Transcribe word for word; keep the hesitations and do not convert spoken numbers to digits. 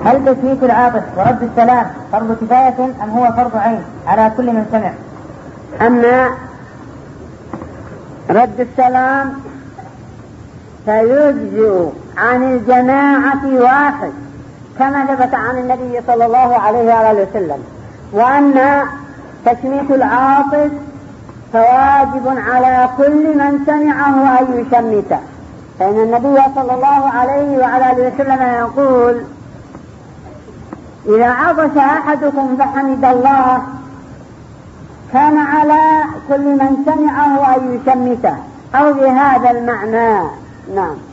هل تشميت العاطس ورد السلام فرض كفاية أم هو فرض عين على كل من سمع؟ أما رد السلام فيجزئ عن الجماعة واحد كما ثبت عن النبي صلى الله عليه وآله وسلم، وأن تشميت العاطس فواجب على كل من سمعه أن يشمته، فإن النبي صلى الله عليه وآله وسلم يقول: إذا عطس أحدكم فحمد الله كان على كل من سمعه أن يشمته، أو بهذا المعنى. نعم.